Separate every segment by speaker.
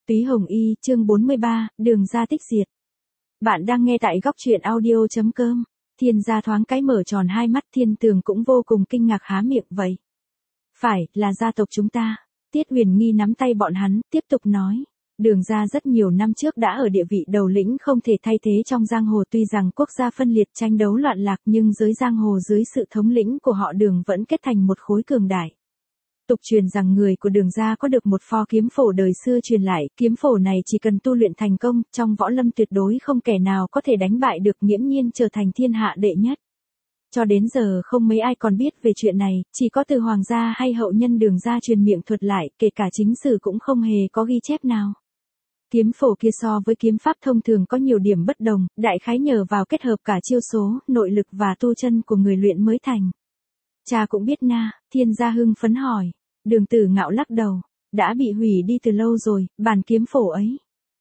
Speaker 1: Túy Hồng Y, chương 43, đường ra tích diệt. Bạn đang nghe tại góc truyện audio.com. Thiên gia thoáng cái mở tròn hai mắt, Thiên Tường cũng vô cùng kinh ngạc há miệng vậy. Phải, là gia tộc chúng ta. Tiết Huyền Nghi nắm tay bọn hắn, tiếp tục nói. Đường ra rất nhiều năm trước đã ở địa vị đầu lĩnh không thể thay thế trong giang hồ, tuy rằng quốc gia phân liệt tranh đấu loạn lạc nhưng giới giang hồ dưới sự thống lĩnh của họ Đường vẫn kết thành một khối cường đại. Tục truyền rằng người của Đường gia có được một pho kiếm phổ đời xưa truyền lại, kiếm phổ này chỉ cần tu luyện thành công, trong võ lâm tuyệt đối không kẻ nào có thể đánh bại được, nghiễm nhiên trở thành thiên hạ đệ nhất. Cho đến giờ không mấy ai còn biết về chuyện này, chỉ có từ hoàng gia hay hậu nhân Đường gia truyền miệng thuật lại, kể cả chính sử cũng không hề có ghi chép nào. Kiếm phổ kia so với kiếm pháp thông thường có nhiều điểm bất đồng, đại khái nhờ vào kết hợp cả chiêu số, nội lực và tu chân của người luyện mới thành. Cha cũng biết na, Thiên gia hưng phấn hỏi. Đường Tử Ngạo lắc đầu, đã bị hủy đi từ lâu rồi, bàn kiếm phổ ấy.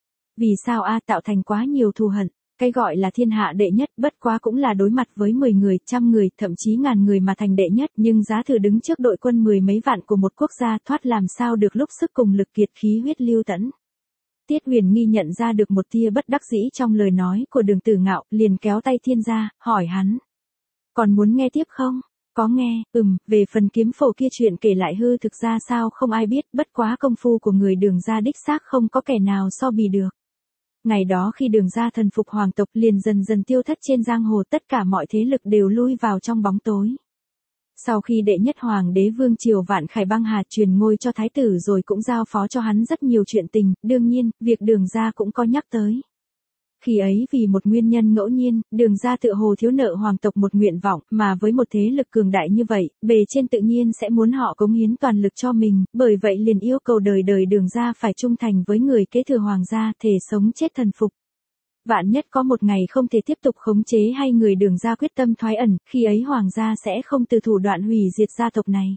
Speaker 1: Vì sao tạo thành quá nhiều thù hận, cái gọi là thiên hạ đệ nhất bất quá cũng là đối mặt với 10 người, trăm người, thậm chí ngàn người mà thành đệ nhất, nhưng giá thử đứng trước đội quân 10 mấy vạn của một quốc gia thoát làm sao được lúc sức cùng lực kiệt khí huyết lưu tẫn. Tiết Huyền Nghi nhận ra được một tia bất đắc dĩ trong lời nói của Đường Tử Ngạo, liền kéo tay Thiên gia, hỏi hắn. Còn muốn nghe tiếp không? Có nghe, về phần kiếm phổ kia chuyện kể lại hư thực ra sao không ai biết, bất quá công phu của người Đường gia đích xác không có kẻ nào so bì được. Ngày đó khi Đường gia thần phục hoàng tộc liền dần dần tiêu thất trên giang hồ, tất cả mọi thế lực đều lui vào trong bóng tối. Sau khi đệ nhất hoàng đế Vương Triều Vạn Khải băng hà truyền ngôi cho thái tử rồi cũng giao phó cho hắn rất nhiều chuyện tình, đương nhiên, việc Đường gia cũng có nhắc tới. Khi ấy vì một nguyên nhân ngẫu nhiên, Đường gia tựa hồ thiếu nợ hoàng tộc một nguyện vọng, mà với một thế lực cường đại như vậy, bề trên tự nhiên sẽ muốn họ cống hiến toàn lực cho mình, bởi vậy liền yêu cầu đời đời Đường gia phải trung thành với người kế thừa hoàng gia, thề sống chết thần phục. Vạn nhất có một ngày không thể tiếp tục khống chế hay người Đường gia quyết tâm thoái ẩn, khi ấy hoàng gia sẽ không từ thủ đoạn hủy diệt gia tộc này.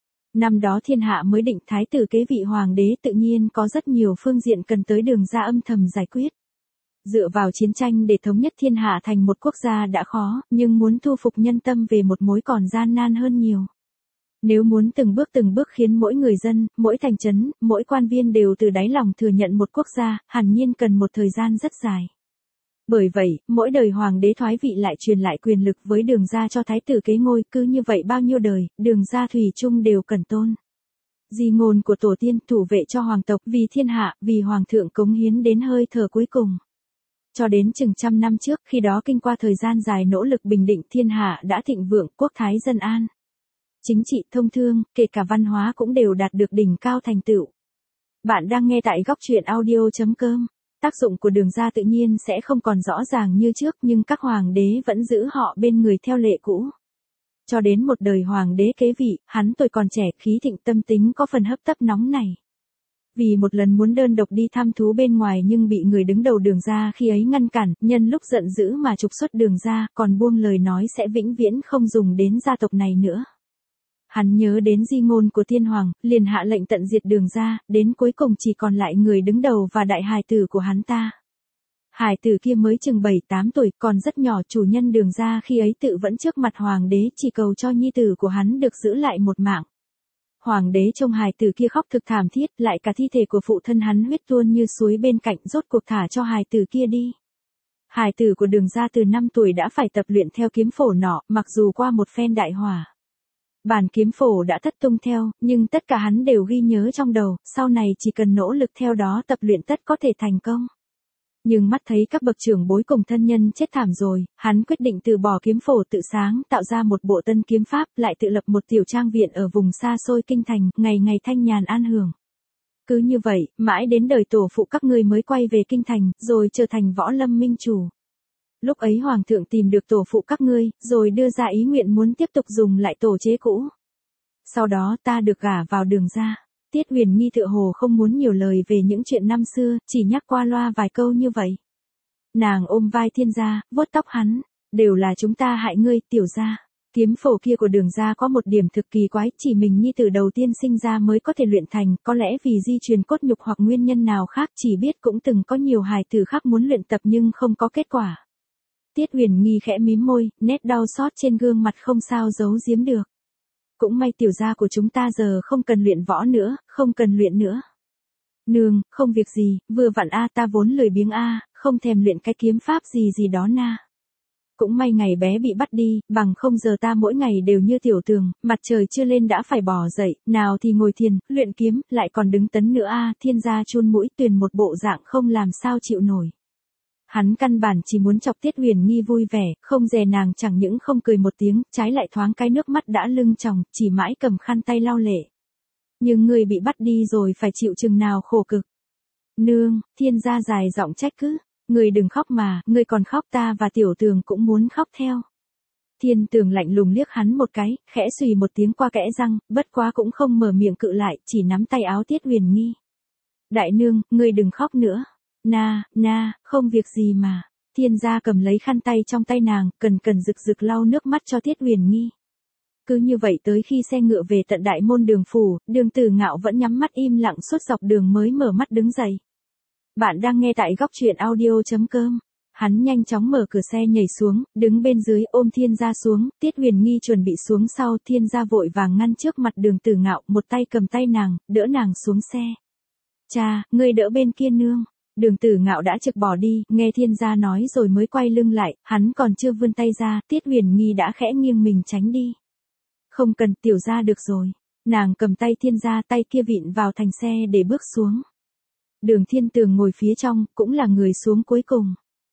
Speaker 1: Năm đó thiên hạ mới định thái tử kế vị hoàng đế, tự nhiên có rất nhiều phương diện cần tới Đường gia âm thầm giải quyết. Dựa vào chiến tranh để thống nhất thiên hạ thành một quốc gia đã khó, nhưng muốn thu phục nhân tâm về một mối còn gian nan hơn nhiều. Nếu muốn từng bước khiến mỗi người dân, mỗi thành trấn, mỗi quan viên đều từ đáy lòng thừa nhận một quốc gia, hẳn nhiên cần một thời gian rất dài. Bởi vậy, mỗi đời hoàng đế thoái vị lại truyền lại quyền lực với Đường gia cho thái tử kế ngôi, cứ như vậy bao nhiêu đời, Đường gia thủy chung đều cần tôn. Di ngôn của tổ tiên, thủ vệ cho hoàng tộc, vì thiên hạ, vì hoàng thượng cống hiến đến hơi thở cuối cùng. Cho đến chừng trăm năm trước, khi đó kinh qua thời gian dài nỗ lực bình định, thiên hạ đã thịnh vượng, quốc thái dân an. Chính trị, thông thương, kể cả văn hóa cũng đều đạt được đỉnh cao thành tựu. Bạn đang nghe tại góc truyện audio.com. Tác dụng của Đường gia tự nhiên sẽ không còn rõ ràng như trước, nhưng các hoàng đế vẫn giữ họ bên người theo lệ cũ. Cho đến một đời hoàng đế kế vị, hắn tuổi còn trẻ, khí thịnh, tâm tính có phần hấp tấp nóng này. Vì một lần muốn đơn độc đi thăm thú bên ngoài nhưng bị người đứng đầu Đường gia khi ấy ngăn cản, nhân lúc giận dữ mà trục xuất Đường gia, còn buông lời nói sẽ vĩnh viễn không dùng đến gia tộc này nữa. Hắn nhớ đến di ngôn của thiên hoàng, liền hạ lệnh tận diệt Đường gia, đến cuối cùng chỉ còn lại người đứng đầu và đại hài tử của hắn ta. Hài tử kia mới chừng 7-8 tuổi, còn rất nhỏ, chủ nhân Đường gia khi ấy tự vẫn trước mặt hoàng đế chỉ cầu cho nhi tử của hắn được giữ lại một mạng. Hoàng đế trông hài tử kia khóc thực thảm thiết, lại cả thi thể của phụ thân hắn huyết tuôn như suối bên cạnh, rốt cuộc thả cho hài tử kia đi. Hài tử của Đường gia từ 5 tuổi đã phải tập luyện theo kiếm phổ nọ, mặc dù qua một phen đại hỏa. Bản kiếm phổ đã thất tung theo, nhưng tất cả hắn đều ghi nhớ trong đầu, sau này chỉ cần nỗ lực theo đó tập luyện tất có thể thành công. Nhưng mắt thấy các bậc trưởng bối cùng thân nhân chết thảm rồi, hắn quyết định từ bỏ kiếm phổ tự sáng, tạo ra một bộ tân kiếm pháp, lại tự lập một tiểu trang viện ở vùng xa xôi kinh thành, ngày ngày thanh nhàn an hưởng. Cứ như vậy, mãi đến đời tổ phụ các ngươi mới quay về kinh thành, rồi trở thành võ lâm minh chủ. Lúc ấy hoàng thượng tìm được tổ phụ các ngươi, rồi đưa ra ý nguyện muốn tiếp tục dùng lại tổ chế cũ. Sau đó ta được gả vào Đường gia. Tiết Huyền Nghi tựa hồ không muốn nhiều lời về những chuyện năm xưa, chỉ nhắc qua loa vài câu như vậy. Nàng ôm vai Thiên gia, vuốt tóc hắn, đều là chúng ta hại ngươi, tiểu gia. Kiếm phổ kia của Đường gia có một điểm thực kỳ quái, chỉ mình nhi tử đầu tiên sinh ra mới có thể luyện thành, có lẽ vì di truyền cốt nhục hoặc nguyên nhân nào khác, chỉ biết cũng từng có nhiều hài tử khác muốn luyện tập nhưng không có kết quả. Tiết Huyền Nghi khẽ mím môi, nét đau xót trên gương mặt không sao giấu giếm được. Cũng may tiểu gia của chúng ta giờ không cần luyện võ nữa, không cần luyện nữa. Nương, không việc gì, vừa vặn ta vốn lười biếng không thèm luyện cái kiếm pháp gì gì đó na. Cũng may ngày bé bị bắt đi, bằng không giờ ta mỗi ngày đều như tiểu tường, mặt trời chưa lên đã phải bỏ dậy, nào thì ngồi thiền, luyện kiếm, lại còn đứng tấn nữa Thiên gia chun mũi tuyền một bộ dạng không làm sao chịu nổi. Hắn căn bản chỉ muốn chọc Tiết Huyền Nghi vui vẻ, không dè nàng chẳng những không cười một tiếng, trái lại thoáng cái nước mắt đã lưng tròng, chỉ mãi cầm khăn tay lau lệ. Nhưng người bị bắt đi rồi phải chịu chừng nào khổ cực. Nương, Thiên gia dài giọng trách cứ. Người đừng khóc mà, người còn khóc ta và tiểu tường cũng muốn khóc theo. Thiên tường lạnh lùng liếc hắn một cái, khẽ xùy một tiếng qua kẽ răng, bất quá cũng không mở miệng cự lại, chỉ nắm tay áo Tiết Huyền Nghi. Đại nương, người đừng khóc nữa. Na, không việc gì mà. Thiên gia cầm lấy khăn tay trong tay nàng, cần rực rực lau nước mắt cho Tiết Huyền Nghi. Cứ như vậy tới khi xe ngựa về tận đại môn đường phủ, Đường Tử Ngạo vẫn nhắm mắt im lặng suốt dọc đường mới mở mắt đứng dậy. Bạn đang nghe tại góc truyện audio.com. Hắn nhanh chóng mở cửa xe nhảy xuống, đứng bên dưới ôm Thiên gia xuống, Tiết Huyền Nghi chuẩn bị xuống sau, Thiên gia vội vàng ngăn trước mặt Đường Tử Ngạo, một tay cầm tay nàng, đỡ nàng xuống xe. Cha, ngươi đỡ bên kia nương. Đường Tử Ngạo đã trực bỏ đi, nghe Thiên gia nói rồi mới quay lưng lại, hắn còn chưa vươn tay ra, Tiết Huyền Nghi đã khẽ nghiêng mình tránh đi. Không cần, tiểu gia được rồi. Nàng cầm tay Thiên gia, tay kia vịn vào thành xe để bước xuống. Đường Thiên Tường ngồi phía trong, cũng là người xuống cuối cùng.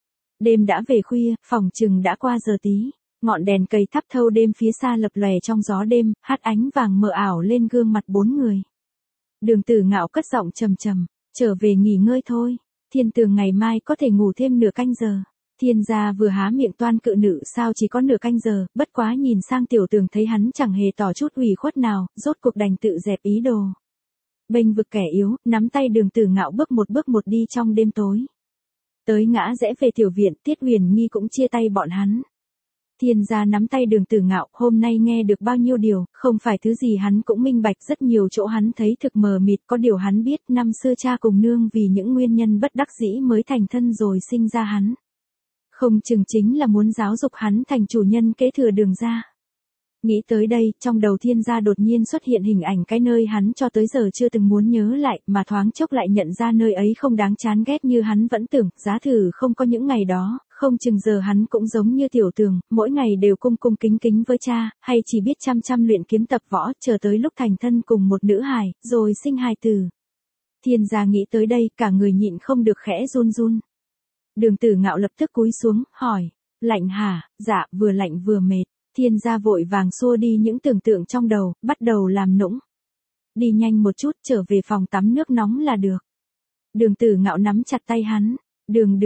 Speaker 1: Đêm đã về khuya, phòng chừng đã qua giờ tí. Ngọn đèn cầy thắp thâu đêm phía xa lập lòe trong gió đêm, hát ánh vàng mờ ảo lên gương mặt bốn người. Đường Tử Ngạo cất giọng trầm trầm, trở về nghỉ ngơi thôi. Thiên Tường ngày mai có thể ngủ thêm nửa canh giờ. Thiên gia vừa há miệng toan cự nữ sao chỉ có nửa canh giờ, bất quá nhìn sang tiểu tường thấy hắn chẳng hề tỏ chút ủy khuất nào, rốt cuộc đành tự dẹp ý đồ. Bênh vực kẻ yếu, nắm tay Đường Tử Ngạo bước một đi trong đêm tối. Tới ngã rẽ về tiểu viện, Tiết Huyền Nghi cũng chia tay bọn hắn. Thiên gia nắm tay Đường Tử Ngạo, hôm nay nghe được bao nhiêu điều, không phải thứ gì hắn cũng minh bạch, rất nhiều chỗ hắn thấy thực mờ mịt, có điều hắn biết năm xưa cha cùng nương vì những nguyên nhân bất đắc dĩ mới thành thân rồi sinh ra hắn. Không chừng chính là muốn giáo dục hắn thành chủ nhân kế thừa Đường gia. Nghĩ tới đây, trong đầu Thiên gia đột nhiên xuất hiện hình ảnh cái nơi hắn cho tới giờ chưa từng muốn nhớ lại, mà thoáng chốc lại nhận ra nơi ấy không đáng chán ghét như hắn vẫn tưởng, giá thử không có những ngày đó, không chừng giờ hắn cũng giống như tiểu tường, mỗi ngày đều cung cung kính kính với cha, hay chỉ biết chăm luyện kiếm tập võ, chờ tới lúc thành thân cùng một nữ hài, rồi sinh hài tử. Thiên gia nghĩ tới đây, cả người nhịn không được khẽ run run. Đường Tử Ngạo lập tức cúi xuống, hỏi, lạnh hả? Dạ, vừa lạnh vừa mệt. Thiên gia vội vàng xua đi những tưởng tượng trong đầu, bắt đầu làm nũng. Đi nhanh một chút, trở về phòng tắm nước nóng là được. Đường Tử Ngạo nắm chặt tay hắn. Đường,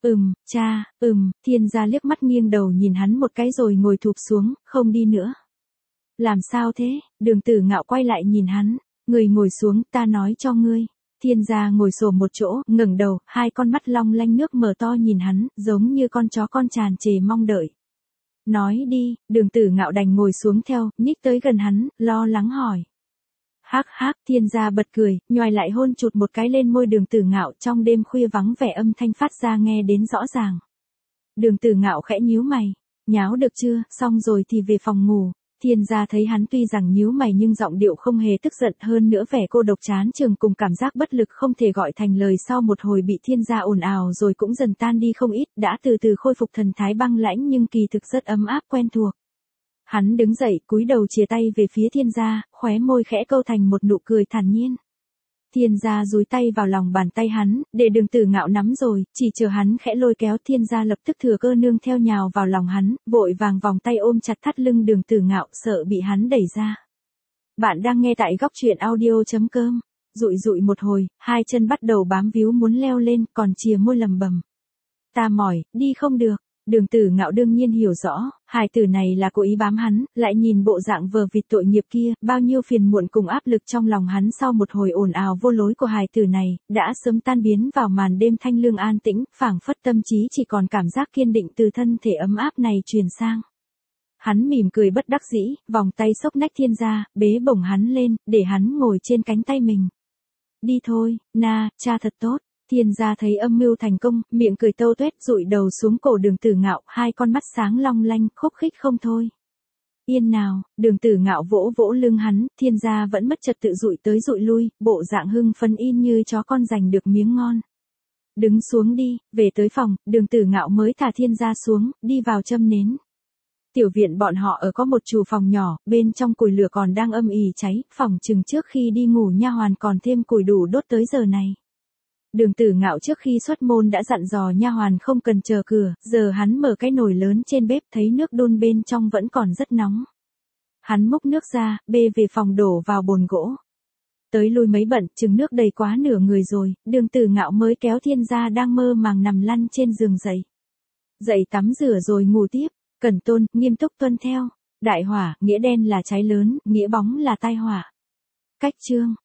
Speaker 1: cha, Thiên gia liếc mắt nghiêng đầu nhìn hắn một cái rồi ngồi thụp xuống, không đi nữa. Làm sao thế? Đường Tử Ngạo quay lại nhìn hắn. Người ngồi xuống, ta nói cho ngươi. Thiên gia ngồi xổm một chỗ, ngẩng đầu, hai con mắt long lanh nước mở to nhìn hắn, giống như con chó con tràn trề mong đợi. Nói đi, Đường Tử Ngạo đành ngồi xuống theo, nhích tới gần hắn, lo lắng hỏi. Hắc, Thiên gia bật cười, nhoài lại hôn chụt một cái lên môi Đường Tử Ngạo, trong đêm khuya vắng vẻ âm thanh phát ra nghe đến rõ ràng. Đường Tử Ngạo khẽ nhíu mày, nháo được chưa, xong rồi thì về phòng ngủ. Thiên gia thấy hắn tuy rằng nhíu mày nhưng giọng điệu không hề tức giận, hơn nữa vẻ cô độc chán chường cùng cảm giác bất lực không thể gọi thành lời sau một hồi bị Thiên gia ồn ào rồi cũng dần tan đi không ít, đã từ từ khôi phục thần thái băng lãnh nhưng kỳ thực rất ấm áp quen thuộc. Hắn đứng dậy, cúi đầu chìa tay về phía Thiên gia, khóe môi khẽ câu thành một nụ cười thản nhiên. Thiên gia dúi tay vào lòng bàn tay hắn, để Đường Tử Ngạo nắm rồi, chỉ chờ hắn khẽ lôi kéo. Thiên gia lập tức thừa cơ nương theo nhào vào lòng hắn, vội vàng vòng tay ôm chặt thắt lưng Đường Tử Ngạo, sợ bị hắn đẩy ra. Bạn đang nghe tại góc truyện audio.com. Dụi một hồi, hai chân bắt đầu bám víu muốn leo lên, còn chìa môi lầm bầm. Ta mỏi, đi không được. Đường Tử Ngạo đương nhiên hiểu rõ, hài tử này là cố ý bám hắn, lại nhìn bộ dạng vờ vịt tội nghiệp kia, bao nhiêu phiền muộn cùng áp lực trong lòng hắn sau một hồi ồn ào vô lối của hài tử này, đã sớm tan biến vào màn đêm thanh lương an tĩnh, phảng phất tâm trí chỉ còn cảm giác kiên định từ thân thể ấm áp này truyền sang. Hắn mỉm cười bất đắc dĩ, vòng tay xốc nách Thiên gia, bế bổng hắn lên, để hắn ngồi trên cánh tay mình. Đi thôi, cha thật tốt. Thiên gia thấy âm mưu thành công, miệng cười tâu tuét, dụi đầu xuống cổ Đường Tử Ngạo, hai con mắt sáng long lanh, khúc khích không thôi. Yên nào, Đường Tử Ngạo vỗ vỗ lưng hắn, Thiên gia vẫn mất trật tự dụi tới dụi lui, bộ dạng hưng phấn in như chó con giành được miếng ngon. Đứng xuống đi, về tới phòng, Đường Tử Ngạo mới thả Thiên gia xuống, đi vào châm nến. Tiểu viện bọn họ ở có một trù phòng nhỏ, bên trong củi lửa còn đang âm ỉ cháy, phòng chừng trước khi đi ngủ nha hoàn còn thêm củi đủ đốt tới giờ này. Đường Tử Ngạo trước khi xuất môn đã dặn dò nha hoàn không cần chờ cửa, giờ hắn mở cái nồi lớn trên bếp thấy nước đun bên trong vẫn còn rất nóng. Hắn múc nước ra, bê về phòng đổ vào bồn gỗ. Tới lui mấy bận, chừng nước đầy quá nửa người rồi, Đường Tử Ngạo mới kéo Thiên gia đang mơ màng nằm lăn trên giường dậy. Dậy tắm rửa rồi ngủ tiếp, Cẩn Tôn, nghiêm túc tuân theo. Đại hỏa, nghĩa đen là cháy lớn, nghĩa bóng là tai họa. Cách chương